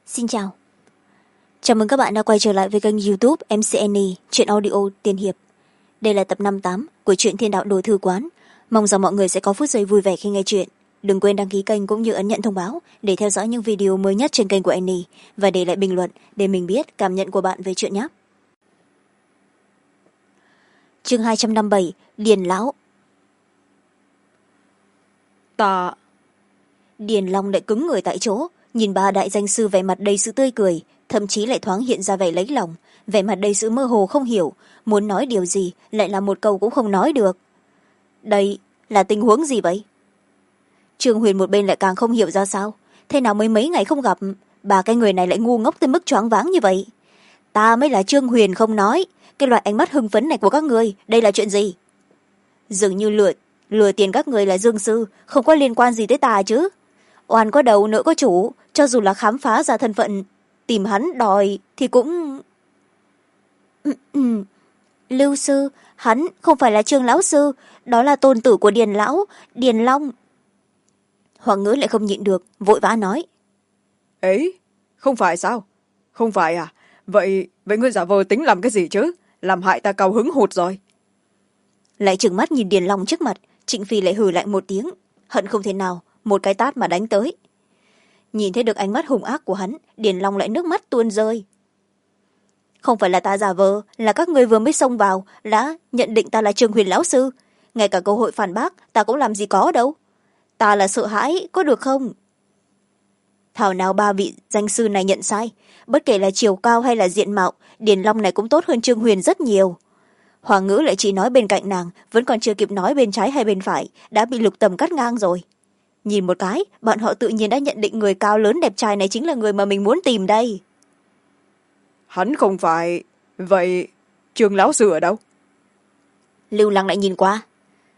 Xin chào. Chào mừng các bạn đã quay trở lại với kênh YouTube MCNE Truyện Audio Tiên Hiệp. Đây là tập 58 của truyện Thiên Đạo Đồ Thư Quán. Mong rằng mọi người sẽ có phút giây vui vẻ khi nghe truyện. Đừng quên đăng ký kênh cũng như ấn nhận thông báo để theo dõi những video mới nhất trên kênh của Annie và để lại bình luận để mình biết cảm nhận của bạn về truyện nhé. Chương 257 Điền Lão. Điền Long lại cứng người tại chỗ, nhìn ba đại danh sư vẻ mặt đầy sự tươi cười, thậm chí lại thoáng hiện ra vẻ lấy lòng, vẻ mặt đầy sự mơ hồ không hiểu, muốn nói điều gì lại là một câu cũng không nói được. Đây là tình huống gì vậy? Trương Huyền một bên lại càng không hiểu ra sao, thế nào mấy ngày không gặp, ba cái người này lại ngu ngốc tới mức choáng váng như vậy. Ta mới là Trương Huyền không nói, cái loại ánh mắt hưng phấn này của các người, đây là chuyện gì? Dường như lừa tiền các người là Dương Sư, không có liên quan gì tới ta chứ. Oan có đầu nợ có chủ, cho dù là khám phá ra thân phận tìm hắn đòi thì cũng Lưu sư, hắn không phải là Trương lão sư, đó là tôn tử của Điền lão, Điền Long. Hoàng Ngữ lại không nhịn được, vội vã nói. Ấy, không phải sao? Không phải à? Vậy ngươi giả vờ tính làm cái gì chứ? Làm hại ta cao hứng hụt rồi. Lại trừng mắt nhìn Điền Long trước mặt, Trịnh Phi lại hừ lại một tiếng, hận không thể nào một cái tát mà đánh tới. Nhìn thấy được ánh mắt hung ác của hắn, Điền Long lại nước mắt tuôn rơi. Không phải là ta giả vờ, là các ngươi vừa mới xông vào đã nhận định ta là Trương Huyền lão sư, ngay cả cơ hội phản bác ta cũng làm gì có đâu. Ta là sợ hãi, có được không? Thảo nào ba vị danh sư này nhận sai, bất kể là chiều cao hay là diện mạo, Điền Long này cũng tốt hơn Trương Huyền rất nhiều. Hoàng Ngữ lại chỉ nói bên cạnh nàng, vẫn còn chưa kịp nói bên trái hay bên phải, đã bị Lục Tầm cắt ngang rồi. Nhìn một cái, bọn họ tự nhiên đã nhận định người cao lớn đẹp trai này chính là người mà mình muốn tìm đây. Hắn không phải. Vậy Trương lão sư ở đâu? Lưu Lăng lại nhìn qua.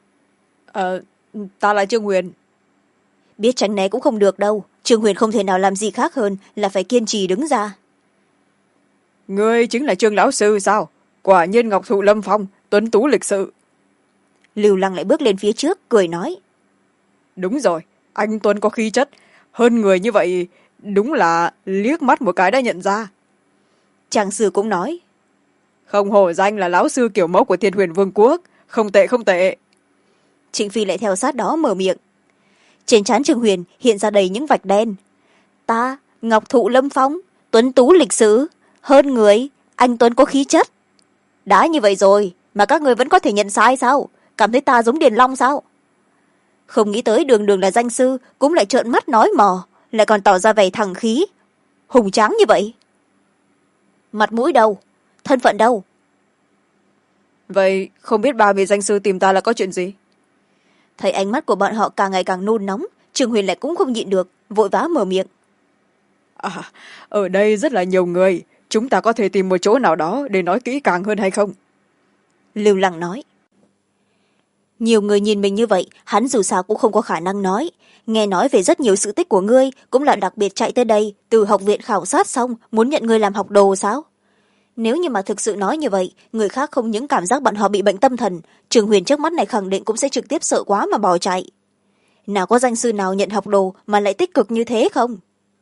Ta là Trương Huyền. Biết tránh né cũng không được đâu, Trương Huyền không thể nào làm gì khác hơn là phải kiên trì đứng ra. Ngươi chính là Trương lão sư sao? Quả nhiên ngọc thụ lâm phong, tuấn tú lịch sự. Lưu Lăng lại bước lên phía trước, cười nói. Đúng rồi, anh tuấn có khí chất, hơn người như vậy đúng là liếc mắt một cái đã nhận ra. Trang sư cũng nói. Không hổ danh là lão sư kiểu mẫu của Thiên Huyền Vương quốc, không tệ không tệ. Trịnh Phi lại theo sát đó mở miệng. Trên trán Trương Huyền hiện ra đầy những vạch đen. Ta, ngọc thụ lâm phong, tuấn tú lịch sự, hơn người, anh tuấn có khí chất. Đã như vậy rồi mà các người vẫn có thể nhận sai sao? Cảm thấy ta giống Điền Long sao? Không nghĩ tới đường đường là danh sư cũng lại trợn mắt nói mò, lại còn tỏ ra vẻ thằng khí hùng tráng như vậy. Mặt mũi đâu, thân phận đâu? Vậy không biết ba vị danh sư tìm ta là có chuyện gì? Thấy ánh mắt của bọn họ càng ngày càng nôn nóng, Trương Huyền lại cũng không nhịn được, vội vã mở miệng. Ở đây rất là nhiều người, chúng ta có thể tìm một chỗ nào đó để nói kỹ càng hơn hay không? Lưu Lăng nói. Nhiều người nhìn mình như vậy, hắn dù sao cũng không có khả năng nói. Nghe nói về rất nhiều sự tích của ngươi, cũng là đặc biệt chạy tới đây, từ học viện khảo sát xong, muốn nhận ngươi làm học đồ sao? Nếu như mà thực sự nói như vậy, người khác không những cảm giác bọn họ bị bệnh tâm thần, Trường Huyền trước mắt này khẳng định cũng sẽ trực tiếp sợ quá mà bỏ chạy. Nào có danh sư nào nhận học đồ mà lại tích cực như thế không?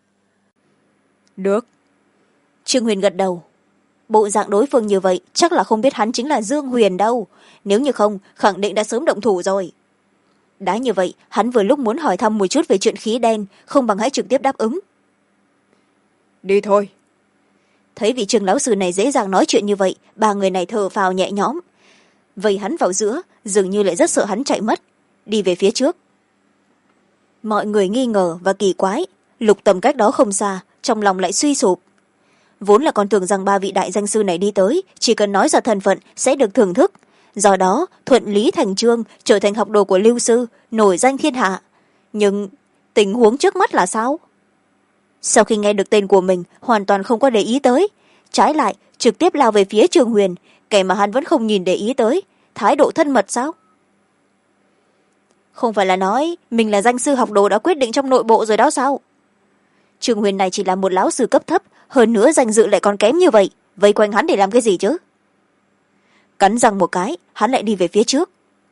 Được. Trương Huyền gật đầu. Bộ dạng đối phương như vậy chắc là không biết hắn chính là Dương Huyền đâu, nếu như không khẳng định đã sớm động thủ rồi. Đã như vậy, hắn vừa lúc muốn hỏi thăm một chút về chuyện khí đen, không bằng hãy trực tiếp đáp ứng. Đi thôi. Thấy vị Trương lão sư này dễ dàng nói chuyện như vậy, ba người này thở phào nhẹ nhõm. Vây hắn vào giữa, dường như lại rất sợ hắn chạy mất, đi về phía trước. Mọi người nghi ngờ và kỳ quái, Lục Tầm cách đó không xa, trong lòng lại suy sụp. Vốn là còn tưởng rằng ba vị đại danh sư này đi tới, chỉ cần nói ra thân phận sẽ được thưởng thức, do đó thuận lý thành chương trở thành học đồ của Lưu sư, nổi danh thiên hạ. Nhưng tình huống trước mắt là sao? Sau khi nghe được tên của mình, hoàn toàn không có để ý tới, trái lại trực tiếp lao về phía Trương Huyền, kẻ mà hắn vẫn không nhìn để ý tới, thái độ thân mật sao? Không phải là nói mình là danh sư học đồ đã quyết định trong nội bộ rồi đó sao? Trương Huyền này chỉ là một lão sư cấp thấp, hơn nữa danh dự lại còn kém như vậy, vây quanh hắn để làm cái gì chứ? Cắn răng một cái, hắn lại đi về phía trước.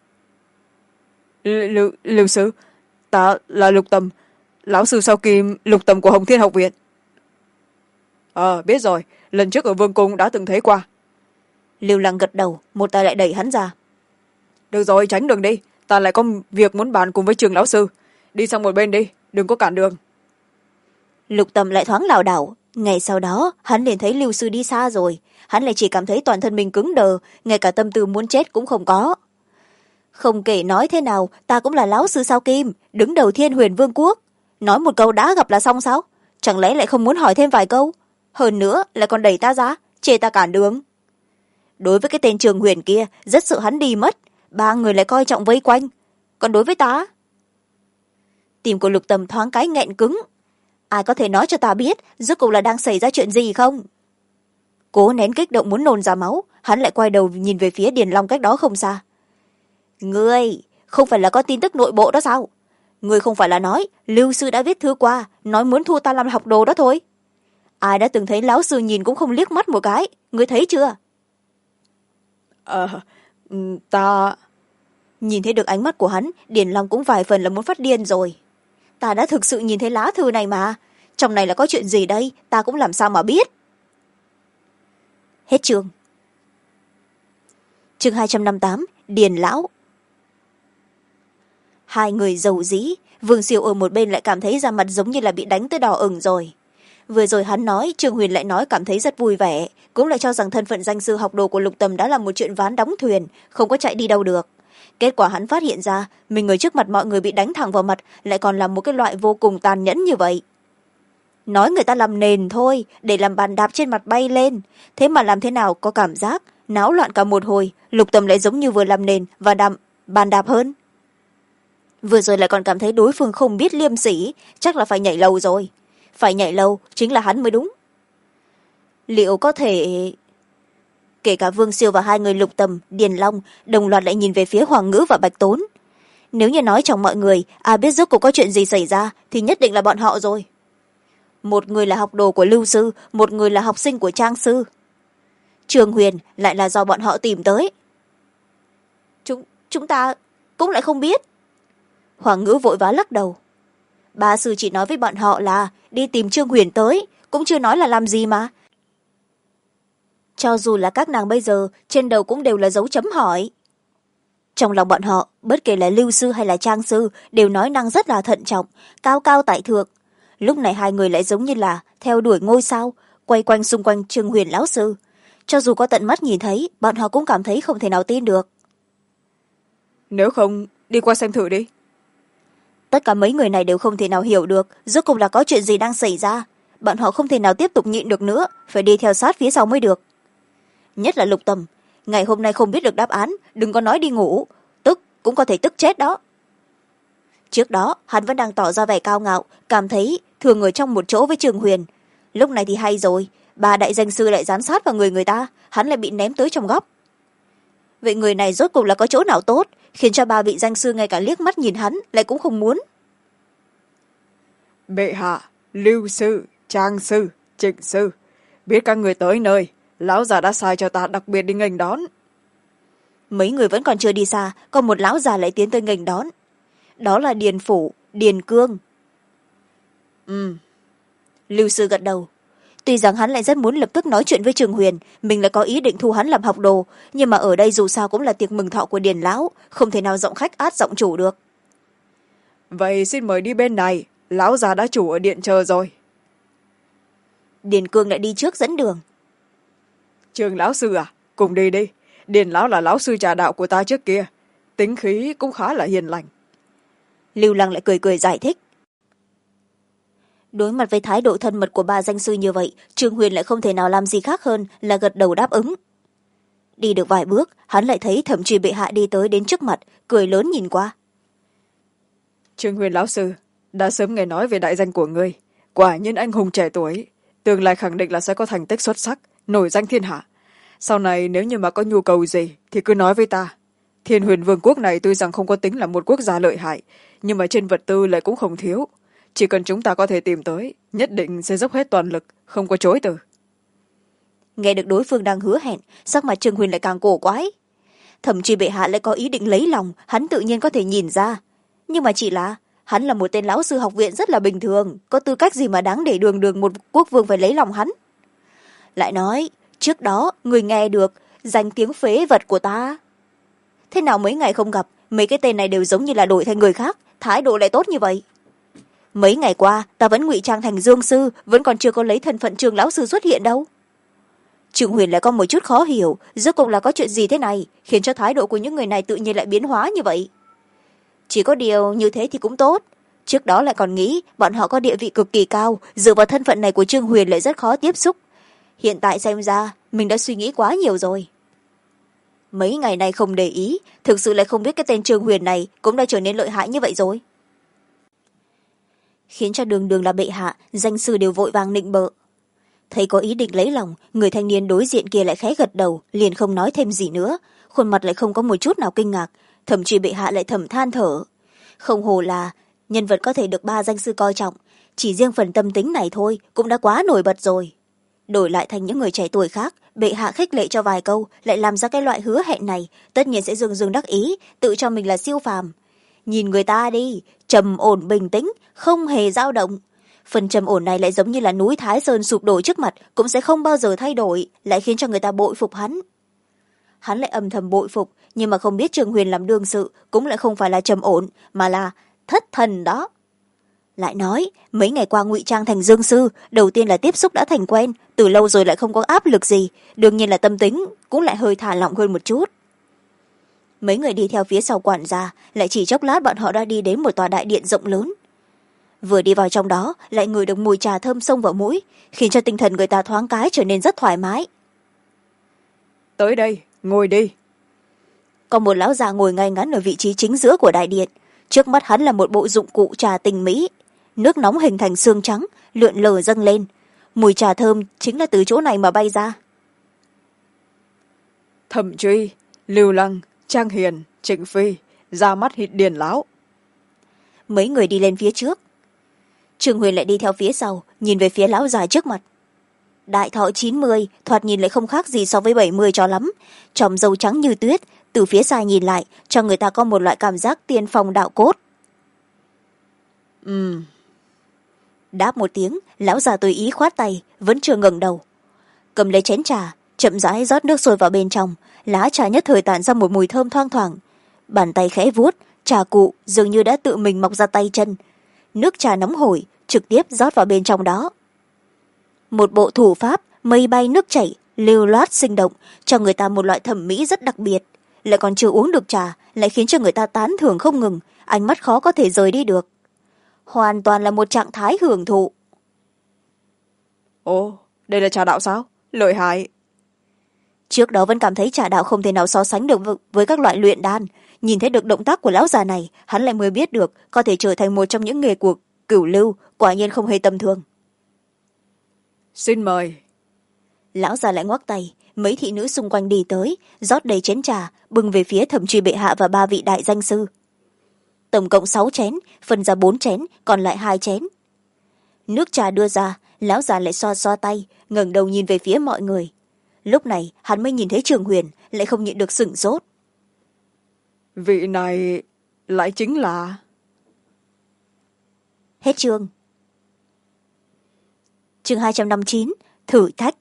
Lưu sư, ta là Lục Tầm, lão sư sau kim Lục Tầm của Hồng Thiên học viện. Biết rồi, lần trước ở vương cung đã từng thấy qua. Lưu Lăng gật đầu, một tay lại đẩy hắn ra. Được rồi, tránh đường đi, ta lại có việc muốn bàn cùng với Trường lão sư. Đi sang một bên đi, đừng có cản đường. Lục Tâm lại thoáng lảo đảo, ngay sau đó hắn liền thấy Lưu sư đi xa rồi. Hắn lại chỉ cảm thấy toàn thân mình cứng đờ, ngay cả tâm tư muốn chết cũng không có. Không kể nói thế nào, ta cũng là lão sư sao kim, đứng đầu Thiên Huyền Vương quốc. Nói một câu đã gặp là xong sao? Chẳng lẽ lại không muốn hỏi thêm vài câu? Hơn nữa lại còn đẩy ta ra, chê ta cản đường. Đối với cái tên Trường Huyền kia, rất sợ hắn đi mất. Ba người lại coi trọng vây quanh. Còn đối với ta, tim của Lục Tâm thoáng cái nghẹn cứng. Ai có thể nói cho ta biết rốt cuộc là đang xảy ra chuyện gì không? Cố nén kích động muốn nôn ra máu, hắn lại quay đầu nhìn về phía Điền Long cách đó không xa. Ngươi không phải là có tin tức nội bộ đó sao? Ngươi không phải là nói Lưu sư đã viết thư qua, nói muốn thu ta làm học đồ đó thôi? Ai đã từng thấy lão sư nhìn cũng không liếc mắt một cái, ngươi thấy chưa? Ta... Nhìn thấy được ánh mắt của hắn, Điền Long cũng vài phần là muốn phát điên rồi. Ta đã thực sự nhìn thấy lá thư này mà. Trong này là có chuyện gì đây, ta cũng làm sao mà biết. Hết chương. Chương 258, Điền Lão. Hai người giàu dĩ, Vương Siêu ở một bên lại cảm thấy da mặt giống như là bị đánh tới đỏ ửng rồi. Vừa rồi hắn nói, Trương Huyền lại nói cảm thấy rất vui vẻ, cũng lại cho rằng thân phận danh sư học đồ của Lục Tâm đã là một chuyện ván đóng thuyền, không có chạy đi đâu được. Kết quả hắn phát hiện ra, mình ở trước mặt mọi người bị đánh thẳng vào mặt, lại còn là một cái loại vô cùng tàn nhẫn như vậy. Nói người ta làm nền thôi, để làm bàn đạp trên mặt bay lên. Thế mà làm thế nào có cảm giác, náo loạn cả một hồi, Lục Tâm lại giống như vừa làm nền và bàn đạp hơn. Vừa rồi lại còn cảm thấy đối phương không biết liêm sỉ, chắc là phải nhảy lầu rồi. Phải nhảy lầu, chính là hắn mới đúng. Liệu có thể... Kể cả Vương Siêu và hai người Lục Tâm, Điền Long đồng loạt lại nhìn về phía Hoàng Ngữ và Bạch Tốn. Nếu như nói trong mọi người, ai biết rốt cuộc có chuyện gì xảy ra, thì nhất định là bọn họ rồi. Một người là học đồ của Lưu sư, một người là học sinh của Trang sư. Trường Huyền lại là do bọn họ tìm tới. Chúng ta cũng lại không biết. Hoàng Ngữ vội vã lắc đầu. Ba sư chỉ nói với bọn họ là đi tìm Trương Huyền tới, cũng chưa nói là làm gì mà. Cho dù là các nàng bây giờ, trên đầu cũng đều là dấu chấm hỏi. Trong lòng bọn họ, bất kể là Lưu sư hay là Trang sư, đều nói năng rất là thận trọng, cao cao tại thượng. Lúc này hai người lại giống như là theo đuổi ngôi sao, quay quanh xung quanh Trương Huyền lão sư. Cho dù có tận mắt nhìn thấy, bọn họ cũng cảm thấy không thể nào tin được. Nếu không, đi qua xem thử đi. Tất cả mấy người này đều không thể nào hiểu được rốt cuộc là có chuyện gì đang xảy ra. Bọn họ không thể nào tiếp tục nhịn được nữa, phải đi theo sát phía sau mới được. Nhất là Lục Tâm, ngày hôm nay không biết được đáp án, đừng có nói đi ngủ, tức cũng có thể tức chết đó. Trước đó hắn vẫn đang tỏ ra vẻ cao ngạo, cảm thấy thường ở trong một chỗ với Trường Huyền. Lúc này thì hay rồi, ba đại danh sư lại giám sát vào người ta, hắn lại bị ném tới trong góc. Vậy người này rốt cuộc là có chỗ nào tốt, khiến cho ba vị danh sư ngay cả liếc mắt nhìn hắn lại cũng không muốn. Bệ hạ, Lưu sư, Trang sư, Trịnh sư, biết các người tới nơi, lão già đã sai cho ta đặc biệt đi nghênh đón. Mấy người vẫn còn chưa đi xa, còn một lão già lại tiến tới nghênh đón. Đó là Điền Phủ, Điền Cương. Lưu sư gật đầu. Tuy rằng hắn lại rất muốn lập tức nói chuyện với Trường Huyền, mình lại có ý định thu hắn làm học đồ, nhưng mà ở đây dù sao cũng là tiệc mừng thọ của Điền lão, không thể nào giọng khách át giọng chủ được. Vậy xin mời đi bên này, lão già đã chủ ở điện chờ rồi. Điền Cương lại đi trước dẫn đường. Trường lão sư à, cùng đi đi. Điền lão là lão sư trà đạo của ta trước kia, tính khí cũng khá là hiền lành. Lưu Lăng lại cười cười giải thích. Đối mặt với thái độ thân mật của ba danh sư như vậy, Trương Huyền lại không thể nào làm gì khác hơn là gật đầu đáp ứng. Đi được vài bước, hắn lại thấy Thẩm Truy bệ hạ đi tới đến trước mặt, cười lớn nhìn qua. Trương Huyền lão sư, đã sớm nghe nói về đại danh của ngươi, quả nhiên anh hùng trẻ tuổi, tương lai khẳng định là sẽ có thành tích xuất sắc, nổi danh thiên hạ. Sau này nếu như mà có nhu cầu gì thì cứ nói với ta. Thiên Huyền Vương quốc này tuy rằng không có tính là một quốc gia lợi hại, nhưng mà trên vật tư lại cũng không thiếu. Chỉ cần chúng ta có thể tìm tới, nhất định sẽ dốc hết toàn lực, không có chối từ. Nghe được đối phương đang hứa hẹn, sắc mặt Trương Huyền lại càng cổ quái. Thẩm Truy bệ hạ lại có ý định lấy lòng, hắn tự nhiên có thể nhìn ra. Nhưng mà chỉ là hắn là một tên lão sư học viện rất là bình thường, có tư cách gì mà đáng để đường một quốc vương phải lấy lòng hắn. lại nói trước đó người nghe được danh tiếng phế vật của ta. Thế nào mấy ngày không gặp, mấy cái tên này đều giống như là đổi thành người khác, thái độ lại tốt như vậy. Mấy ngày qua ta vẫn ngụy trang thành Dương sư, vẫn còn chưa có lấy thân phận Trương lão sư xuất hiện đâu. Trương Huyền lại có một chút khó hiểu, rốt cuộc là có chuyện gì thế này khiến cho thái độ của những người này tự nhiên lại biến hóa như vậy. Chỉ có điều như thế thì cũng tốt, trước đó lại còn nghĩ bọn họ có địa vị cực kỳ cao, dựa vào thân phận này của Trương Huyền lại rất khó tiếp xúc. Hiện tại xem ra mình đã suy nghĩ quá nhiều rồi. Mấy ngày nay không để ý, thực sự lại không biết cái tên Trương Huyền này cũng đã trở nên lợi hại như vậy rồi. Khiến cho đường đường là bệ hạ, danh sư đều vội vàng nịnh bợ. Thấy có ý định lấy lòng, người thanh niên đối diện kia lại khẽ gật đầu, liền không nói thêm gì nữa, khuôn mặt lại không có một chút nào kinh ngạc, thậm chí bệ hạ lại thầm than thở. Không hồ là nhân vật có thể được ba danh sư coi trọng, chỉ riêng phần tâm tính này thôi cũng đã quá nổi bật rồi. Đổi lại thành những người trẻ tuổi khác, bệ hạ khích lệ cho vài câu, lại làm ra cái loại hứa hẹn này, tất nhiên sẽ dương dương đắc ý, tự cho mình là siêu phàm. Nhìn người ta đi, trầm ổn bình tĩnh, không hề dao động. Phần trầm ổn này lại giống như là núi Thái Sơn sụp đổ trước mặt, cũng sẽ không bao giờ thay đổi, lại khiến cho người ta bội phục hắn. Hắn lại âm thầm bội phục, nhưng mà không biết Trương Huyền làm đương sự cũng lại không phải là trầm ổn, mà là thất thần đó. Lại nói, mấy ngày qua ngụy trang thành Dương sư, đầu tiên là tiếp xúc đã thành quen, từ lâu rồi lại không có áp lực gì, đương nhiên là tâm tính cũng lại hơi thả lỏng hơn một chút. Mấy người đi theo phía sau quản gia, lại chỉ chốc lát bọn họ đã đi đến một tòa đại điện rộng lớn. Vừa đi vào trong đó, lại ngửi được mùi trà thơm xông vào mũi, khiến cho tinh thần người ta thoáng cái trở nên rất thoải mái. Tới đây, ngồi đi. Còn một lão già ngồi ngay ngắn ở vị trí chính giữa của đại điện, trước mắt hắn là một bộ dụng cụ trà tinh mỹ, nước nóng hình thành xương trắng lượn lờ dâng lên, mùi trà thơm chính là từ chỗ này mà bay ra. Thẩm Truy, Lưu Lăng, Trang Hiền, Trịnh Phi ra mắt hít Điền lão. Mấy người đi lên phía trước, Trương Huyền lại đi theo phía sau, nhìn về phía lão già trước mặt. Đại thọ 90, thoạt nhìn lại không khác gì so với 70 cho lắm, tròm râu trắng như tuyết, từ phía xa nhìn lại cho người ta có một loại cảm giác tiên phong đạo cốt. Đáp một tiếng, lão già tùy ý khoát tay, vẫn chưa ngẩng đầu, cầm lấy chén trà, chậm rãi rót nước sôi vào bên trong, lá trà nhất thời tản ra một mùi thơm thoang thoảng. Bàn tay khẽ vuốt, trà cụ dường như đã tự mình mọc ra tay chân, nước trà nóng hổi trực tiếp rót vào bên trong đó. Một bộ thủ pháp mây bay nước chảy, lưu loát sinh động, cho người ta một loại thẩm mỹ rất đặc biệt, lại còn chưa uống được trà, lại khiến cho người ta tán thưởng không ngừng, ánh mắt khó có thể rời đi được. Hoàn toàn là một trạng thái hưởng thụ. Ồ, đây là trà đạo sao? Lợi hại. Trước đó vẫn cảm thấy trà đạo không thể nào so sánh được với các loại luyện đan, nhìn thấy được động tác của lão già này, hắn lại mới biết được có thể trở thành một trong những nghề của cửu lưu, quả nhiên không hề tầm thường. Xin mời. Lão già lại ngoắc tay, mấy thị nữ xung quanh đi tới, rót đầy chén trà, bưng về phía Thẩm Truy bệ hạ và ba vị đại danh sư. Tổng cộng 6 chén, phân ra 4 chén, còn lại 2 chén. Nước trà đưa ra, lão già lại xoa xoa tay, ngẩng đầu nhìn về phía mọi người. Lúc này hắn mới nhìn thấy Trương Huyền, lại không nhịn được sửng sốt. Vị này lại chính là... Hết chương. Chương 259, thử thách.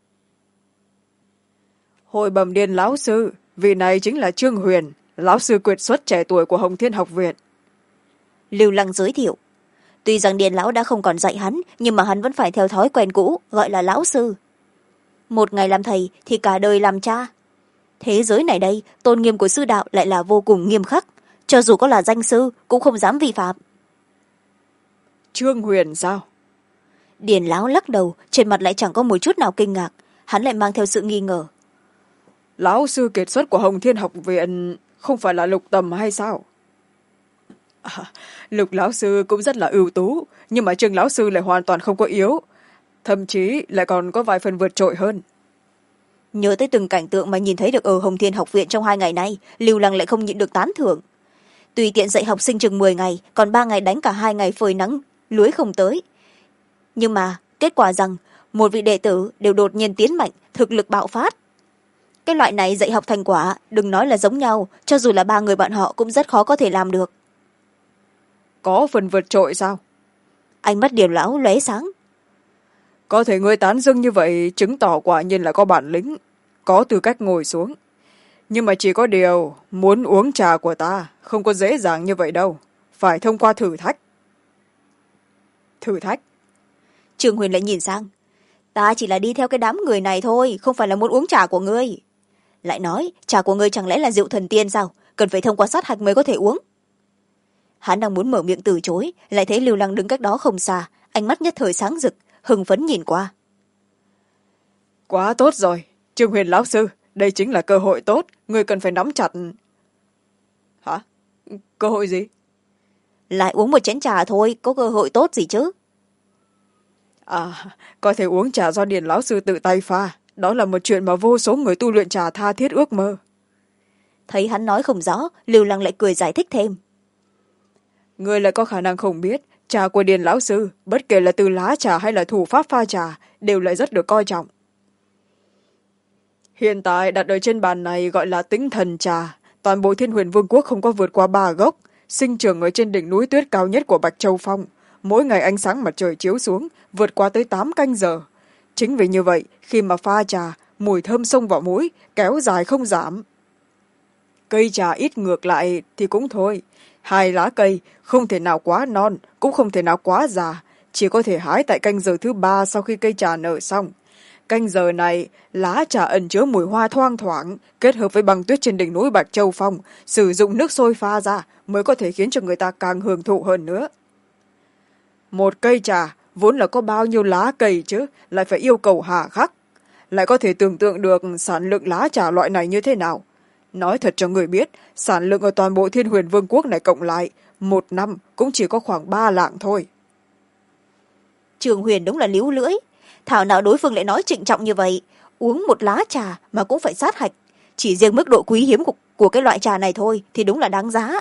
Hồi bẩm Điền lão sư, vị này chính là Trương Huyền, lão sư kiệt xuất trẻ tuổi của Hồng Thiên học viện. Lưu Lăng giới thiệu. Tuy rằng Điền lão đã không còn dạy hắn, nhưng mà hắn vẫn phải theo thói quen cũ, gọi là lão sư. Một ngày làm thầy thì cả đời làm cha. Thế giới này đây, tôn nghiêm của sư đạo lại là vô cùng nghiêm khắc, cho dù có là danh sư cũng không dám vi phạm. Trương Huyền sao? Điền lão lắc đầu, trên mặt lại chẳng có một chút nào kinh ngạc, hắn lại mang theo sự nghi ngờ. Lão sư kiệt xuất của Hồng Thiên học viện không phải là Lục Tầm hay sao? Lục lão sư cũng rất là ưu tú, nhưng mà Trương lão sư lại hoàn toàn không có yếu, thậm chí lại còn có vài phần vượt trội hơn. Nhớ tới từng cảnh tượng mà nhìn thấy được ở Hồng Thiên học viện trong 2 ngày nay, Lưu Lăng lại không nhịn được tán thưởng. Tùy tiện dạy học sinh chừng 10 ngày, còn 3 ngày đánh cả 2 ngày phơi nắng lưới không tới, nhưng mà kết quả rằng một vị đệ tử đều đột nhiên tiến mạnh, thực lực bạo phát. Cái loại này dạy học thành quả đừng nói là giống nhau, cho dù là 3 người bọn họ cũng rất khó có thể làm được. Có phần vượt trội sao? Ánh mắt Điền lão lóe sáng. có thể ngươi tán dương như vậy chứng tỏ quả nhiên là có bản lĩnh, có tư cách ngồi xuống. Nhưng mà chỉ có điều muốn uống trà của ta không có dễ dàng như vậy đâu, phải thông qua thử thách. Thử thách? Trương Huyền lại nhìn sang. Ta chỉ là đi theo cái đám người này thôi, không phải là muốn uống trà của ngươi. Lại nói trà của ngươi chẳng lẽ là rượu thần tiên sao, cần phải thông qua sát hạch mới có thể uống. Hắn đang muốn mở miệng từ chối, lại thấy Lưu Lăng đứng cách đó không xa, ánh mắt nhất thời sáng rực, hưng phấn nhìn qua. Quá tốt rồi, Trương Huyền lão sư, đây chính là cơ hội tốt, ngươi cần phải nắm chặt. Hả? Cơ hội gì? Lại uống một chén trà thôi, có cơ hội tốt gì chứ. À, có thể uống trà do Điền lão sư tự tay pha, đó là một chuyện mà vô số người tu luyện trà tha thiết ước mơ. Thấy hắn nói không rõ, Lưu Lăng lại cười giải thích thêm. Ngươi lại có khả năng không biết, trà của Điền lão sư, bất kể là từ lá trà hay là thủ pháp pha trà, đều lại rất được coi trọng. Hiện tại đặt ở trên bàn này gọi là Tĩnh Thần trà, toàn bộ Thiên Huyền Vương quốc không có vượt qua 3 gốc, sinh trưởng ở trên đỉnh núi tuyết cao nhất của Bạch Châu Phong. Mỗi ngày ánh sáng mặt trời chiếu xuống, vượt qua tới 8 canh giờ. Chính vì như vậy, khi mà pha trà, mùi thơm xông vào mũi, kéo dài không giảm. Cây trà ít ngược lại thì cũng thôi. 2 lá cây không thể nào quá non, cũng không thể nào quá già, chỉ có thể hái tại canh giờ thứ 3 sau khi cây trà nở xong. Canh giờ này, lá trà ẩn chứa mùi hoa thoang thoảng, kết hợp với băng tuyết trên đỉnh núi Bạch Châu Phong, sử dụng nước sôi pha ra mới có thể khiến cho người ta càng hưởng thụ hơn nữa. Một cây trà vốn là có bao nhiêu lá cây chứ, lại phải yêu cầu hà khắc. Lại có thể tưởng tượng được sản lượng lá trà loại này như thế nào. Nói thật cho người biết, sản lượng ở toàn bộ Thiên Huyền Vương quốc này cộng lại, 1 năm cũng chỉ có khoảng 3 lạng thôi. Trường Huyền đúng là líu lưỡi. Thảo nào đối phương lại nói trịnh trọng như vậy, uống một lá trà mà cũng phải sát hạch. Chỉ riêng mức độ quý hiếm của cái loại trà này thôi thì đúng là đáng giá.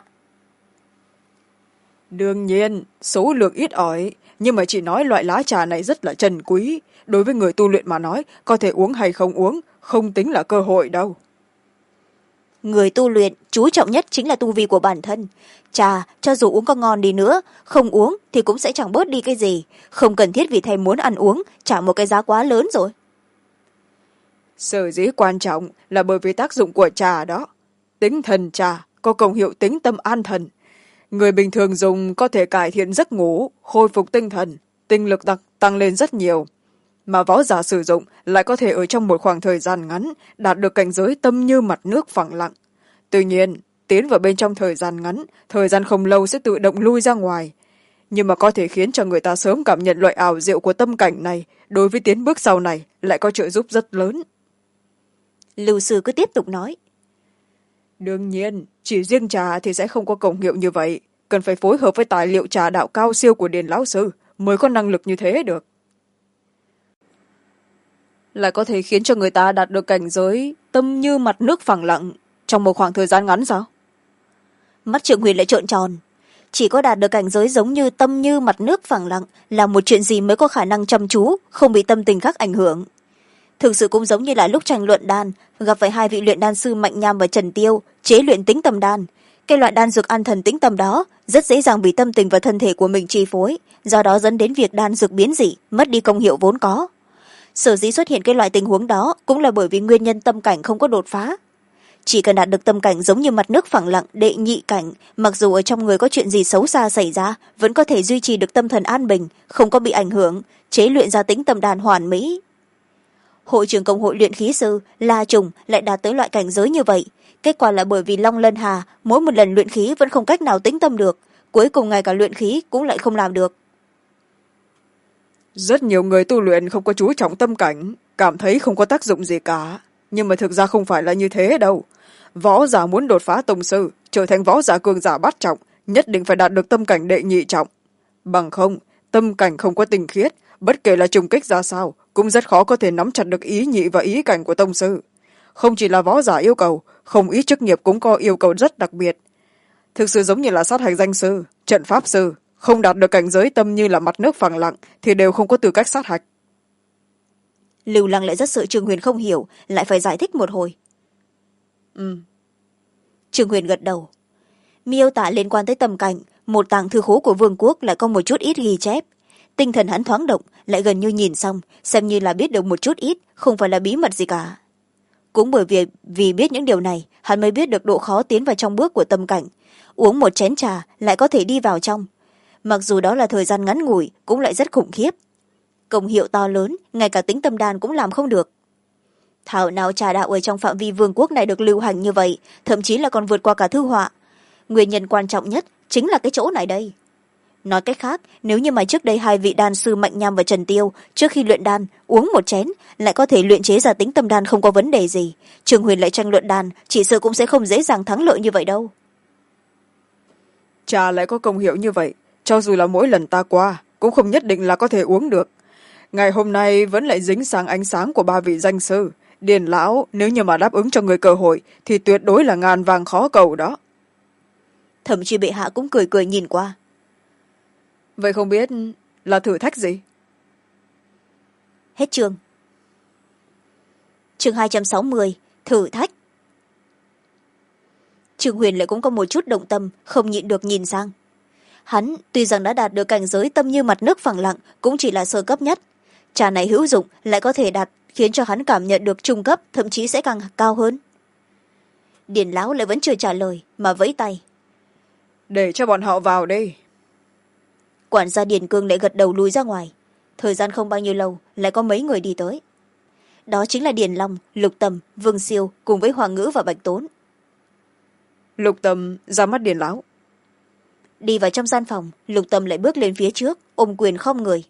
Đương nhiên, số lượng ít ỏi, nhưng mà chị nói loại lá trà này rất là trân quý. Đối với người tu luyện mà nói, có thể uống hay không uống, không tính là cơ hội đâu. Người tu luyện chú trọng nhất chính là tu vi của bản thân. Trà cho dù uống có ngon đi nữa, không uống thì cũng sẽ chẳng bớt đi cái gì, không cần thiết vì thèm muốn ăn uống trả một cái giá quá lớn rồi. Sở dĩ quan trọng là bởi vì tác dụng của trà đó. Tính thần trà có công hiệu tĩnh tâm an thần. Người bình thường dùng có thể cải thiện giấc ngủ, khôi phục tinh thần, tinh lực tăng lên rất nhiều. Mà võ giả sử dụng lại có thể ở trong một khoảng thời gian ngắn đạt được cảnh giới tâm như mặt nước phẳng lặng. Tuy nhiên, tiến vào bên trong thời gian ngắn, thời gian không lâu sẽ tự động lui ra ngoài. Nhưng mà có thể khiến cho người ta sớm cảm nhận loại ảo diệu của tâm cảnh này, đối với tiến bước sau này lại có trợ giúp rất lớn. Lưu sư cứ tiếp tục nói. Đương nhiên, chỉ riêng trà thì sẽ không có công hiệu như vậy. Cần phải phối hợp với tài liệu trà đạo cao siêu của Điền lão sư mới có năng lực như thế được. Lại có thể khiến cho người ta đạt được cảnh giới tâm như mặt nước phẳng lặng trong một khoảng thời gian ngắn sao? Mắt Trượng Huyền lại trợn tròn. Chỉ có đạt được cảnh giới giống như tâm như mặt nước phẳng lặng là một chuyện gì mới có khả năng chăm chú, không bị tâm tình khác ảnh hưởng. Thực sự cũng giống như là lúc tranh luận đan, gặp phải 2 vị luyện đan sư Mạnh Nham và Trần Tiêu, chế luyện tĩnh tâm đan. Cái loại đan dược an thần tĩnh tâm đó rất dễ dàng bị tâm tình và thân thể của mình chi phối, do đó dẫn đến việc đan dược biến dị, mất đi công hiệu vốn có. Sở dĩ xuất hiện cái loại tình huống đó cũng là bởi vì nguyên nhân tâm cảnh không có đột phá. Chỉ cần đạt được tâm cảnh giống như mặt nước phẳng lặng, đệ nhị cảnh, mặc dù ở trong người có chuyện gì xấu xa xảy ra, vẫn có thể duy trì được tâm thần an bình, không có bị ảnh hưởng, chế luyện ra tĩnh tâm đan hoàn mỹ. Hội trưởng công hội luyện khí sư La Trùng lại đạt tới loại cảnh giới như vậy. Kết quả là bởi vì Long Lân Hà mỗi một lần luyện khí vẫn không cách nào tĩnh tâm được, cuối cùng ngay cả luyện khí cũng lại không làm được. Rất nhiều người tu luyện không có chú trọng tâm cảnh, cảm thấy không có tác dụng gì cả. Nhưng mà thực ra không phải là như thế đâu. Võ giả muốn đột phá tông sư, trở thành võ giả cường giả bát trọng, nhất định phải đạt được tâm cảnh đệ nhị trọng. Bằng không, tâm cảnh không có tinh khiết, bất kể là trùng kích ra sao, cũng rất khó có thể nắm chặt được ý nhị và ý cảnh của tông sư. Không chỉ là võ giả yêu cầu, không ít chức nghiệp cũng có yêu cầu rất đặc biệt. Thực sự giống như là sát hạch danh sư, trận pháp sư, không đạt được cảnh giới tâm như là mặt nước phẳng lặng thì đều không có tư cách sát hạch. Lưu Lăng lại rất sợ Trương Huyền không hiểu, lại phải giải thích một hồi. Trương Huyền gật đầu. Miêu tả liên quan tới tâm cảnh, một tàng thư khố của vương quốc lại có một chút ít ghi chép. tinh thần hắn thoáng động, lại gần như nhìn xong xem như là biết được một chút ít, không phải là bí mật gì cả. Cũng bởi vì biết những điều này, hắn mới biết được độ khó tiến vào trong bước của tâm cảnh. Uống một chén trà lại có thể đi vào trong, mặc dù đó là thời gian ngắn ngủi, cũng lại rất khủng khiếp. Công hiệu to lớn, ngay cả tính tâm đan cũng làm không được. Thảo nào trà đạo ở trong phạm vi vương quốc này được lưu hành như vậy, thậm chí là còn vượt qua cả thư họa. Nguyên nhân quan trọng nhất chính là cái chỗ này đây. Nói cách khác, nếu như mà trước đây hai vị đan sư Mạnh Nham và Trần Tiêu trước khi luyện đan uống một chén lại có thể luyện chế ra tính tâm đan không có vấn đề gì, Trường Huyền lại tranh luận đan, chỉ sợ cũng sẽ không dễ dàng thắng lợi như vậy đâu. Trà lại có công hiệu như vậy, cho dù là mỗi lần ta qua cũng không nhất định là có thể uống được. Ngày hôm nay vẫn lại dính sang ánh sáng của ba vị danh sư. Điền lão nếu như mà đáp ứng cho người cơ hội thì tuyệt đối là ngàn vàng khó cầu đó. Thậm chí bệ hạ cũng cười cười nhìn qua. Vậy không biết là thử thách gì? Hết chương. Chương 260, thử thách. Trường Huyền lại cũng có một chút động tâm, không nhịn được nhìn sang. Hắn tuy rằng đã đạt được cảnh giới tâm như mặt nước phẳng lặng, cũng chỉ là sơ cấp nhất. Trà này hữu dụng lại có thể đạt khiến cho hắn cảm nhận được trung cấp, thậm chí sẽ càng cao hơn. Điền lão lại vẫn chưa trả lời mà vẫy tay. Để cho bọn họ vào đây. Quản gia Điền Cương lại gật đầu lùi ra ngoài. Thời gian không bao nhiêu lâu lại có mấy người đi tới. Đó chính là Điền Long, Lục Tầm, Vương Siêu cùng với Hoàng Ngữ và Bạch Tốn. Lục Tầm ra mắt Điền lão. Đi vào trong gian phòng, Lục Tầm lại bước lên phía trước, ôm quyền khom người.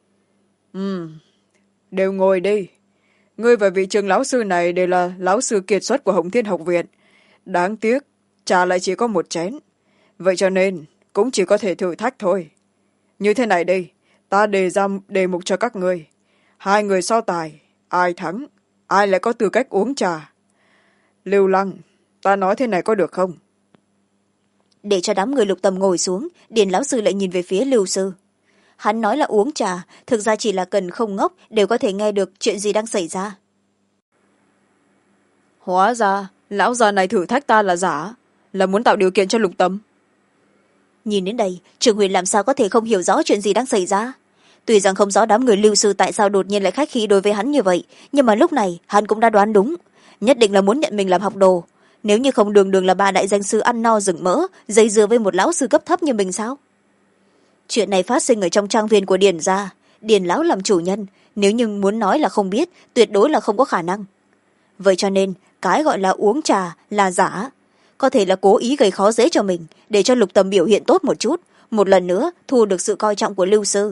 Đều ngồi đi. Ngươi và vị trường lão sư này đều là lão sư kiệt xuất của Hồng Thiên học viện. Đáng tiếc trà lại chỉ có một chén, vậy cho nên cũng chỉ có thể thử thách thôi. Như thế này đây, ta đề ra đề mục cho các ngươi. Hai người so tài, ai thắng ai lại có tư cách uống trà. Lưu Lăng, ta nói thế này có được không? Để cho đám người Lục Tầm ngồi xuống, Điền lão sư lại nhìn về phía Lưu sư. Hắn nói là uống trà, thực ra chỉ là cần không ngốc đều có thể nghe được chuyện gì đang xảy ra. Hóa ra lão già này thử thách ta là giả, là muốn tạo điều kiện cho Lục Tầm. Nhìn đến đây, Trường Huyền làm sao có thể không hiểu rõ chuyện gì đang xảy ra. Tuy rằng không rõ đám người Lưu sư tại sao đột nhiên lại khách khí đối với hắn như vậy, nhưng mà lúc này hắn cũng đã đoán đúng, nhất định là muốn nhận mình làm học đồ. Nếu như không đường đường là ba đại danh sư ăn no rừng mỡ, dây dưa với một lão sư cấp thấp như mình sao? Chuyện này phát sinh ở trong trang viên của Điền gia, Điền lão làm chủ nhân, nếu như muốn nói là không biết, tuyệt đối là không có khả năng. Vậy cho nên cái gọi là uống trà là giả, có thể là cố ý gây khó dễ cho mình, để cho Lục Tầm biểu hiện tốt một chút, một lần nữa thu được sự coi trọng của Lưu sư.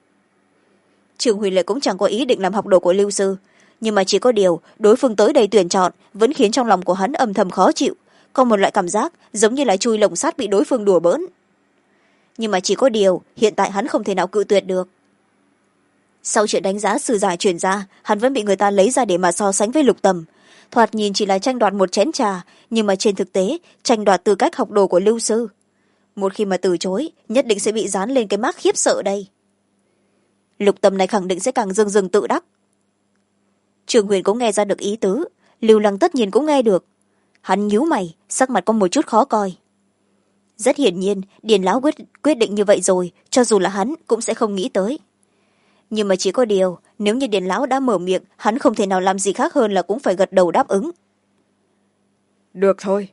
Trường Huyền Lệ cũng chẳng có ý định làm học đồ của Lưu sư, nhưng mà chỉ có điều đối phương tới đây tuyển chọn vẫn khiến trong lòng của hắn âm thầm khó chịu, có một loại cảm giác giống như là chui lồng sắt bị đối phương đùa bỡn. Nhưng mà chỉ có điều hiện tại hắn không thể nào cự tuyệt được. Sau chuyện đánh giá sư giải truyền ra, hắn vẫn bị người ta lấy ra để mà so sánh với Lục Tầm. Thoạt nhìn chỉ là tranh đoạt một chén trà, nhưng mà trên thực tế tranh đoạt tư cách học đồ của Lưu sư. Một khi mà từ chối, nhất định sẽ bị dán lên cái mác khiếp sợ đây. Lục Tầm này khẳng định sẽ càng dưng dưng tự đắc. Trường Huyền cũng nghe ra được ý tứ, Lưu Lăng tất nhiên cũng nghe được. Hắn nhíu mày, sắc mặt có một chút khó coi. Rất hiển nhiên Điền lão quyết định như vậy rồi, cho dù là hắn cũng sẽ không nghĩ tới. Nhưng mà chỉ có điều nếu như Điền lão đã mở miệng, hắn không thể nào làm gì khác hơn là cũng phải gật đầu đáp ứng. Được thôi.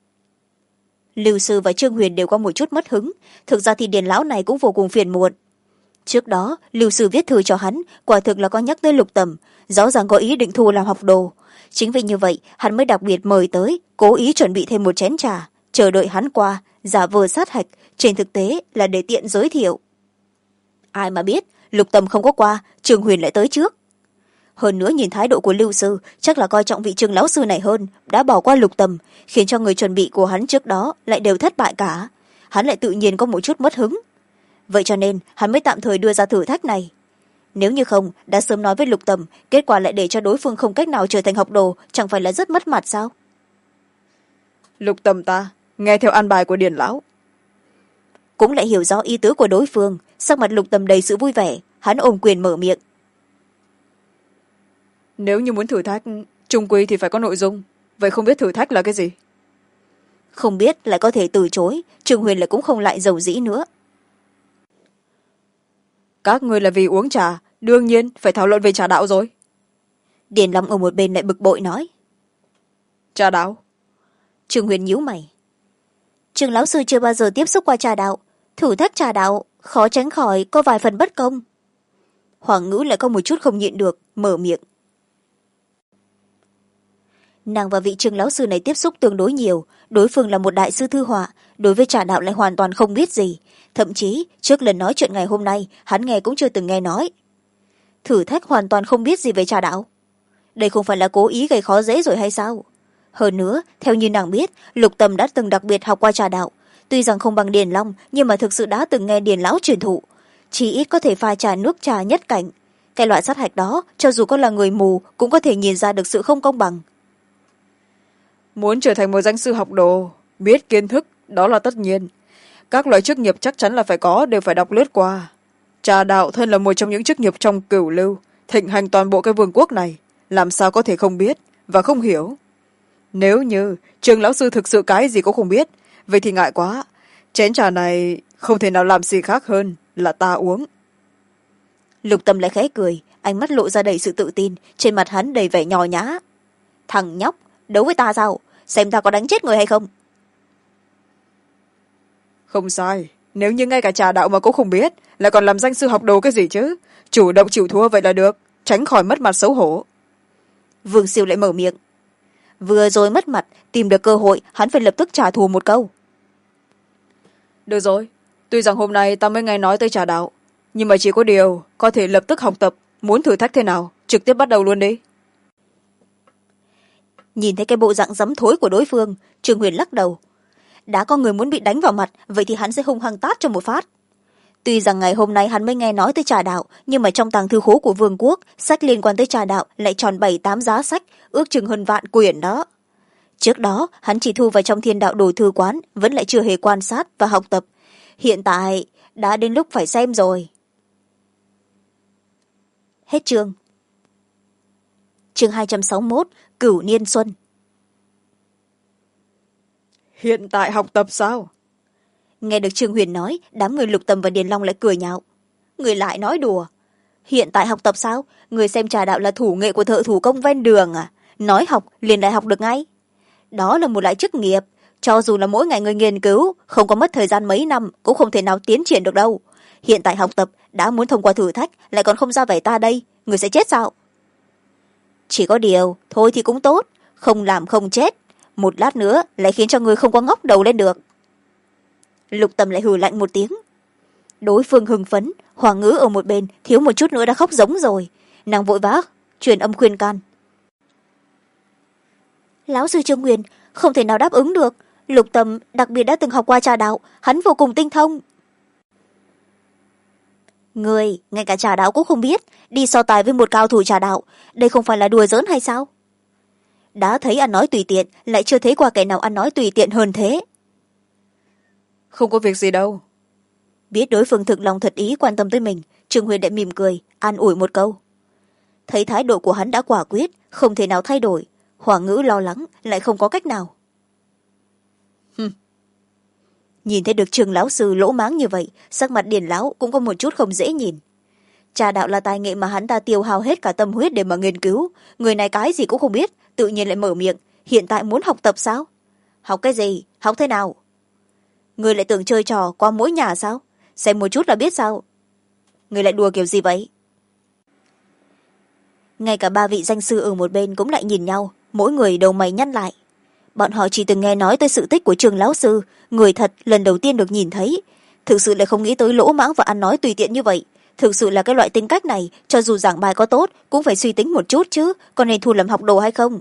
Lưu sư và Trương Huyền đều có một chút mất hứng, thực ra thì Điền lão này cũng vô cùng phiền muộn. Trước đó Lưu sư viết thư cho hắn, quả thực là có nhắc tới Lục Tầm, rõ ràng có ý định thu làm học đồ. Chính vì như vậy hắn mới đặc biệt mời tới, cố ý chuẩn bị thêm một chén trà, chờ đợi hắn qua, giả vờ sát hạch, trên thực tế là để tiện giới thiệu. Ai mà biết Lục Tầm không có qua, Trường Huyền lại tới trước. Hơn nữa nhìn thái độ của Lưu sư, chắc là coi trọng vị Trường lão sư này hơn, đã bỏ qua Lục Tầm, khiến cho người chuẩn bị của hắn trước đó lại đều thất bại cả. Hắn lại tự nhiên có một chút mất hứng. Vậy cho nên hắn mới tạm thời đưa ra thử thách này. Nếu như không đã sớm nói với Lục Tầm, kết quả lại để cho đối phương không cách nào trở thành học đồ, chẳng phải là rất mất mặt sao? Lục Tầm ta nghe theo an bài của Điền lão. Cũng lại hiểu rõ ý tứ của đối phương, sắc mặt Lục Tầm đầy sự vui vẻ, hắn ôm quyền mở miệng. Nếu như muốn thử thách trung quy thì phải có nội dung, vậy không biết thử thách là cái gì? Không biết lại có thể từ chối, Trường Huyền lại cũng không lại giàu dĩ nữa. các ngươi là vì uống trà, đương nhiên phải thảo luận về trà đạo rồi. Điền long ở một bên lại bực bội nói. Trà đạo? Trương Huyền nhíu mày. Trương lão sư chưa bao giờ tiếp xúc qua trà đạo, thử thách trà đạo khó tránh khỏi có vài phần bất công. Hoàng ngữ lại có một chút không nhịn được, mở miệng. Nàng và vị Trương lão sư này tiếp xúc tương đối nhiều, đối phương là một đại sư thư họa, đối với trà đạo lại hoàn toàn không biết gì, thậm chí trước lần nói chuyện ngày hôm nay hắn nghe cũng chưa từng nghe nói. Thử thách hoàn toàn không biết gì về trà đạo, đây không phải là cố ý gây khó dễ rồi hay sao? Hơn nữa, theo như nàng biết, Lục Tầm đã từng đặc biệt học qua trà đạo, tuy rằng không bằng Điền Long nhưng mà thực sự đã từng nghe Điền lão truyền thụ, chỉ ít có thể pha trà nước trà nhất cảnh. Cái loại sát hạch đó cho dù có là người mù cũng có thể nhìn ra được sự không công bằng. Muốn trở thành một danh sư học đồ, biết kiến thức đó là tất nhiên, các loại chức nghiệp chắc chắn là phải có, đều phải đọc lướt qua. Trà đạo thân là một trong những chức nghiệp trong cửu lưu thịnh hành toàn bộ cái vương quốc này, làm sao có thể không biết và không hiểu. Nếu như Trương lão sư thực sự cái gì cũng không biết, vậy thì ngại quá, chén trà này không thể nào làm gì khác hơn là ta uống. Lục Tâm lại khẽ cười, ánh mắt lộ ra đầy sự tự tin, trên mặt hắn đầy vẻ nhò nhã. Thằng nhóc, đấu với ta sao? Xem ta có đánh chết người hay không? Không sai, nếu như ngay cả trà đạo mà cũng không biết, lại còn làm danh sư học đồ cái gì chứ? Chủ động chịu thua vậy là được, tránh khỏi mất mặt xấu hổ. Vương Siêu lại mở miệng. Vừa rồi mất mặt, tìm được cơ hội, hắn phải lập tức trả thù một câu. Được rồi, tuy rằng hôm nay ta mới nghe nói tới trà đạo, nhưng mà chỉ có điều có thể lập tức học tập, muốn thử thách thế nào trực tiếp bắt đầu luôn đi. Nhìn thấy cái bộ dạng giấm thối của đối phương, Trương Huyền lắc đầu. Đã có người muốn bị đánh vào mặt, vậy thì hắn sẽ hung hăng tát cho một phát. Tuy rằng ngày hôm nay hắn mới nghe nói tới trà đạo, nhưng mà trong tàng thư khố của vương quốc, sách liên quan tới trà đạo lại tròn 7-8 giá sách, ước chừng hơn vạn quyển đó. Trước đó hắn chỉ thu vào trong Thiên Đạo Đồ Thư Quán, vẫn lại chưa hề quan sát và học tập. Hiện tại đã đến lúc phải xem rồi. Hết chương. Chương 261, Cửu Niên Xuân. Hiện tại học tập sao? Nghe được Trương Huyền nói, đám người Lục Tầm và Điền Long lại cười nhạo. Người lại nói đùa. Hiện tại học tập sao? Người xem trà đạo là thủ nghệ của thợ thủ công ven đường à? Nói học liền đại học được ngay. Đó là một loại chức nghiệp, cho dù là mỗi ngày người nghiên cứu, không có mất thời gian mấy năm cũng không thể nào tiến triển được đâu. Hiện tại học tập đã muốn thông qua thử thách, lại còn không ra vẻ ta đây, người sẽ chết sao? Chỉ có điều, thôi thì cũng tốt, không làm không chết, một lát nữa lại khiến cho người không có ngóc đầu lên được. Lục Tầm lại hừ lạnh một tiếng. Đối phương hưng phấn, Hoàng Ngữ ở một bên thiếu một chút nữa đã khóc giống rồi, nàng vội vã truyền âm khuyên can. Lão sư Trương Huyền không thể nào đáp ứng được, Lục Tầm đặc biệt đã từng học qua trà đạo, hắn vô cùng tinh thông. Người ngay cả trà đạo cũng không biết, đi so tài với một cao thủ trà đạo, đây không phải là đùa giỡn hay sao? Đã thấy ăn nói tùy tiện, lại chưa thấy qua kẻ nào ăn nói tùy tiện hơn thế. Không có việc gì đâu. Biết đối phương thực lòng thật ý quan tâm tới mình, Trương Huyền đã mỉm cười, an ủi một câu. Thấy thái độ của hắn đã quả quyết, không thể nào thay đổi, Hoàng Ngữ lo lắng, lại không có cách nào. Nhìn thấy được Trương lão sư lỗ máng như vậy, sắc mặt Điền lão cũng có một chút không dễ nhìn. Trà đạo là tài nghệ mà hắn ta tiêu hao hết cả tâm huyết để mà nghiên cứu, người này cái gì cũng không biết, tự nhiên lại mở miệng, hiện tại muốn học tập sao? Học cái gì? Học thế nào? Người lại tưởng chơi trò qua mỗi nhà sao? Xem một chút là biết sao? Người lại đùa kiểu gì vậy? Ngay cả ba vị danh sư ở một bên cũng lại nhìn nhau, mỗi người đầu mày nhăn lại. Bọn họ chỉ từng nghe nói tới sự tích của Trương lão sư, người thật lần đầu tiên được nhìn thấy, thực sự lại không nghĩ tới lỗ mãng và ăn nói tùy tiện như vậy. Thực sự là cái loại tính cách này, cho dù giảng bài có tốt cũng phải suy tính một chút chứ, còn nên thu làm học đồ hay không?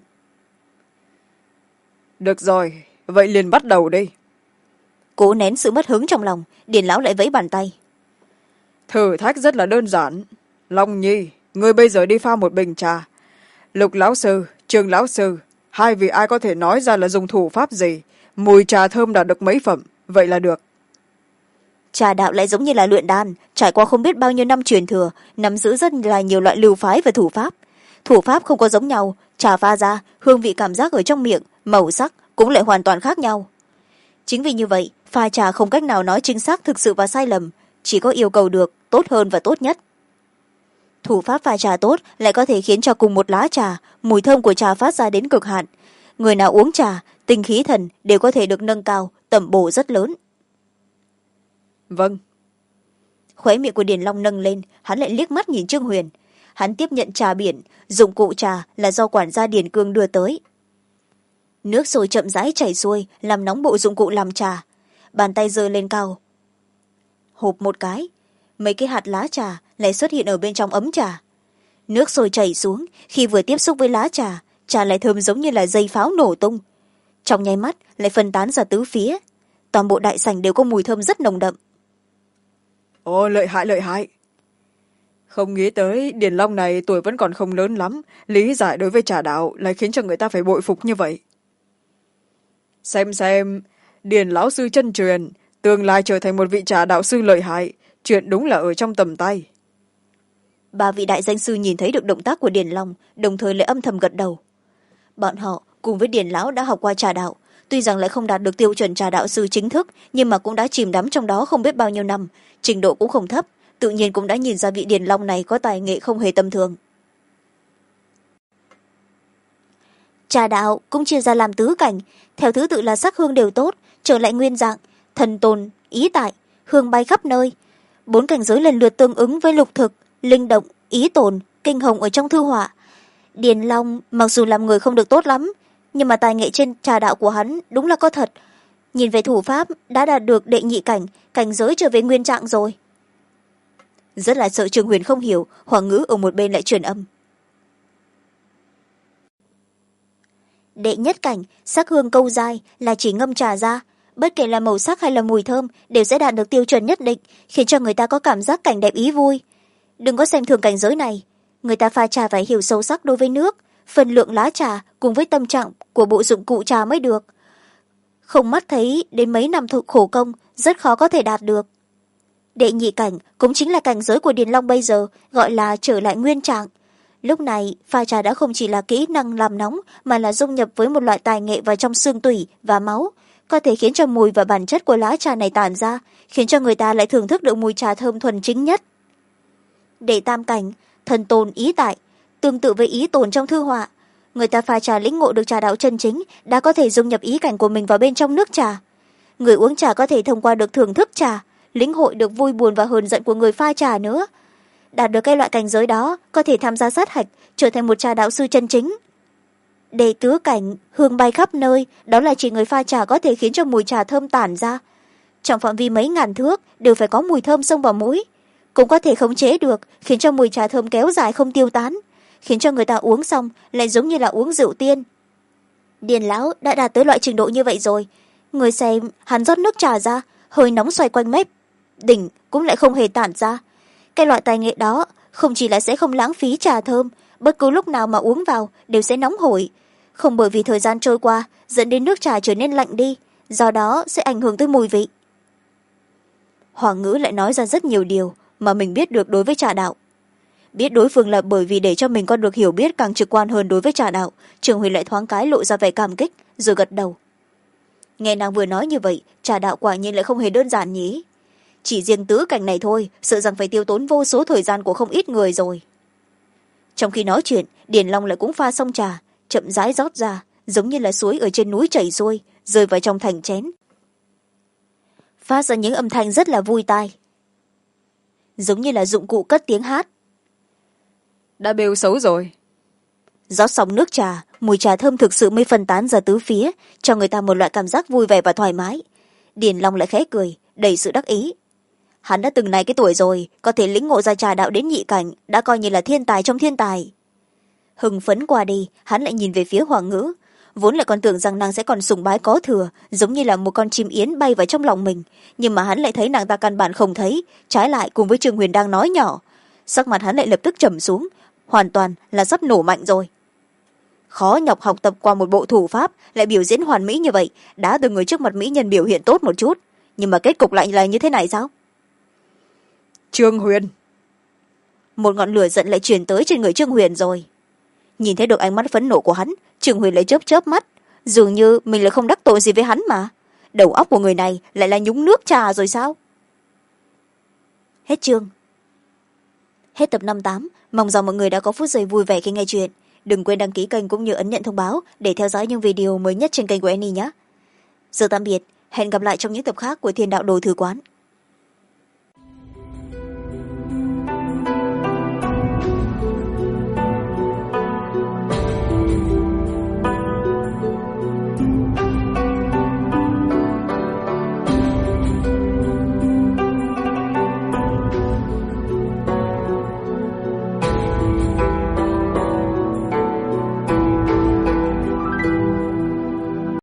Được rồi, vậy liền bắt đầu đi. Cố nén sự mất hứng trong lòng, Điền lão lại vẫy bàn tay. Thử thách rất là đơn giản. Long Nhi, ngươi bây giờ đi pha một bình trà. Lục lão sư, Trương lão sư, hai vị ai có thể nói ra là dùng thủ pháp gì, mùi trà thơm đạt được mấy phẩm, vậy là được. Trà đạo lại giống như là luyện đan, trải qua không biết bao nhiêu năm truyền thừa, nắm giữ rất là nhiều loại lưu phái và thủ pháp. Thủ pháp không có giống nhau, trà pha ra, hương vị cảm giác ở trong miệng, màu sắc cũng lại hoàn toàn khác nhau. Chính vì như vậy, pha trà không cách nào nói chính xác thực sự và sai lầm, chỉ có yêu cầu được tốt hơn và tốt nhất. Thủ pháp pha trà tốt lại có thể khiến cho cùng một lá trà mùi thơm của trà phát ra đến cực hạn. Người nào uống trà tinh khí thần đều có thể được nâng cao, tẩm bổ rất lớn. Vâng. Khóe miệng của Điền Long nâng lên, hắn lại liếc mắt nhìn Trương Huyền. Hắn tiếp nhận trà biển, dụng cụ trà là do quản gia Điền Cương đưa tới. Nước sôi chậm rãi chảy xuôi làm nóng bộ dụng cụ làm trà. Bàn tay giơ lên cao, hộp một cái, mấy cái hạt lá trà lại xuất hiện ở bên trong ấm trà. Nước sôi chảy xuống, khi vừa tiếp xúc với lá trà, trà lại thơm giống như là dây pháo nổ tung. Trong nháy mắt lại phân tán ra tứ phía, toàn bộ đại sảnh đều có mùi thơm rất nồng đậm. Ồ, lợi hại lợi hại. Không nghĩ tới Điền Long này tuổi vẫn còn không lớn lắm, lý giải đối với trà đạo lại khiến cho người ta phải bội phục như vậy. Xem Điền lão sư chân truyền tương lai trở thành một vị trà đạo sư lợi hại, chuyện đúng là ở trong tầm tay. Ba vị đại danh sư nhìn thấy được động tác của Điền Long, đồng thời lại âm thầm gật đầu. Bọn họ cùng với Điền lão đã học qua trà đạo, tuy rằng lại không đạt được tiêu chuẩn trà đạo sư chính thức, nhưng mà cũng đã chìm đắm trong đó không biết bao nhiêu năm, trình độ cũng không thấp, tự nhiên cũng đã nhìn ra vị Điền Long này có tài nghệ không hề tầm thường. Trà đạo cũng chia ra làm tứ cảnh, theo thứ tự là sắc hương đều tốt, trở lại nguyên dạng, thần tồn, ý tại, hương bay khắp nơi. 4 cảnh giới lần lượt tương ứng với lục thực, linh động, ý tồn, kinh hồng ở trong thư họa. Điền Long mặc dù làm người không được tốt lắm, nhưng mà tài nghệ trên trà đạo của hắn đúng là có thật. Nhìn về thủ pháp đã đạt được đệ nhị cảnh, cảnh giới trở về nguyên trạng rồi. Rất là sợ Trương Huyền không hiểu, Hoàng Ngữ ở một bên lại truyền âm. Đệ nhất cảnh, sắc hương câu dai là chỉ ngâm trà ra, bất kể là màu sắc hay là mùi thơm đều sẽ đạt được tiêu chuẩn nhất định, khiến cho người ta có cảm giác cảnh đẹp ý vui. Đừng có xem thường cảnh giới này, người ta pha trà phải hiểu sâu sắc đối với nước, phần lượng lá trà cùng với tâm trạng của bộ dụng cụ trà mới được. Không mắt thấy đến mấy năm khổ công, rất khó có thể đạt được. Đệ nhị cảnh cũng chính là cảnh giới của Điền Long bây giờ, gọi là trở lại nguyên trạng. Lúc này, pha trà đã không chỉ là kỹ năng làm nóng, mà là dung nhập với một loại tài nghệ vào trong xương tủy và máu, có thể khiến cho mùi và bản chất của lá trà này tản ra, khiến cho người ta lại thưởng thức được mùi trà thơm thuần chính nhất. Đệ tam cảnh, thần tồn ý tại, tương tự với ý tồn trong thư họa. Người ta pha trà lĩnh ngộ được trà đạo chân chính, đã có thể dung nhập ý cảnh của mình vào bên trong nước trà. Người uống trà có thể thông qua được thưởng thức trà, lĩnh hội được vui buồn và hờn giận của người pha trà nữa. Đạt được cái loại cảnh giới đó, có thể tham gia sát hạch, trở thành một trà đạo sư chân chính. Đệ tứ cảnh, hương bay khắp nơi, đó là chỉ người pha trà có thể khiến cho mùi trà thơm tản ra. Trong phạm vi mấy ngàn thước, đều phải có mùi thơm xông vào mũi. Cũng có thể khống chế được, khiến cho mùi trà thơm kéo dài không tiêu tán, khiến cho người ta uống xong lại giống như là uống rượu tiên. Điền lão đã đạt tới loại trình độ như vậy rồi. Người xem, hắn rót nước trà ra, hơi nóng xoay quanh mép, đỉnh cũng lại không hề tản ra. Cái loại tài nghệ đó không chỉ là sẽ không lãng phí trà thơm, bất cứ lúc nào mà uống vào đều sẽ nóng hổi, không bởi vì thời gian trôi qua dẫn đến nước trà trở nên lạnh đi, do đó sẽ ảnh hưởng tới mùi vị. Hoàng Ngữ lại nói ra rất nhiều điều mà mình biết được đối với trà đạo. Biết đối phương là bởi vì để cho mình có được hiểu biết càng trực quan hơn đối với trà đạo, Trường Huyền lại thoáng cái lộ ra vẻ cảm kích, rồi gật đầu. Nghe nàng vừa nói như vậy, trà đạo quả nhiên lại không hề đơn giản nhỉ. Chỉ riêng tứ cảnh này thôi, sợ rằng phải tiêu tốn vô số thời gian của không ít người rồi. Trong khi nói chuyện, Điền Long lại cũng pha xong trà, chậm rãi rót ra, giống như là suối ở trên núi chảy xuôi, rơi vào trong thành chén. Phát ra những âm thanh rất là vui tai, giống như là dụng cụ cất tiếng hát. Đã bêu xấu rồi. Rót xong nước trà, mùi trà thơm thực sự mới phân tán ra tứ phía, cho người ta một loại cảm giác vui vẻ và thoải mái. Điền Long lại khẽ cười, đầy sự đắc ý. Hắn đã từng này cái tuổi rồi, có thể lĩnh ngộ ra trà đạo đến nhị cảnh, đã coi như là thiên tài trong thiên tài. Hưng phấn qua đi, hắn lại nhìn về phía Hoàng Ngữ, vốn lại còn tưởng rằng nàng sẽ còn sùng bái có thừa, giống như là một con chim yến bay vào trong lòng mình, nhưng mà hắn lại thấy nàng ta căn bản không thấy, trái lại cùng với Trương Huyền đang nói nhỏ. Sắc mặt hắn lại lập tức trầm xuống, hoàn toàn là sắp nổ mạnh rồi. Khó nhọc học tập qua một bộ thủ pháp, lại biểu diễn hoàn mỹ như vậy, đã từng người trước mặt mỹ nhân biểu hiện tốt một chút, nhưng mà kết cục lại là như thế này sao? Trương Huyền. Một ngọn lửa giận lại truyền tới trên người Trương Huyền rồi. Nhìn thấy được ánh mắt phẫn nộ của hắn, Trương Huyền lại chớp chớp mắt, dường như mình lại không đắc tội gì với hắn mà. Đầu óc của người này lại là nhúng nước trà rồi sao? Hết chương. Hết tập 58. Mong rằng mọi người đã có phút giây vui vẻ khi nghe chuyện. Đừng quên đăng ký kênh cũng như ấn nhận thông báo để theo dõi những video mới nhất trên kênh của Annie nhé. Giờ tạm biệt, hẹn gặp lại trong những tập khác của Thiên Đạo Đồ Thư Quán.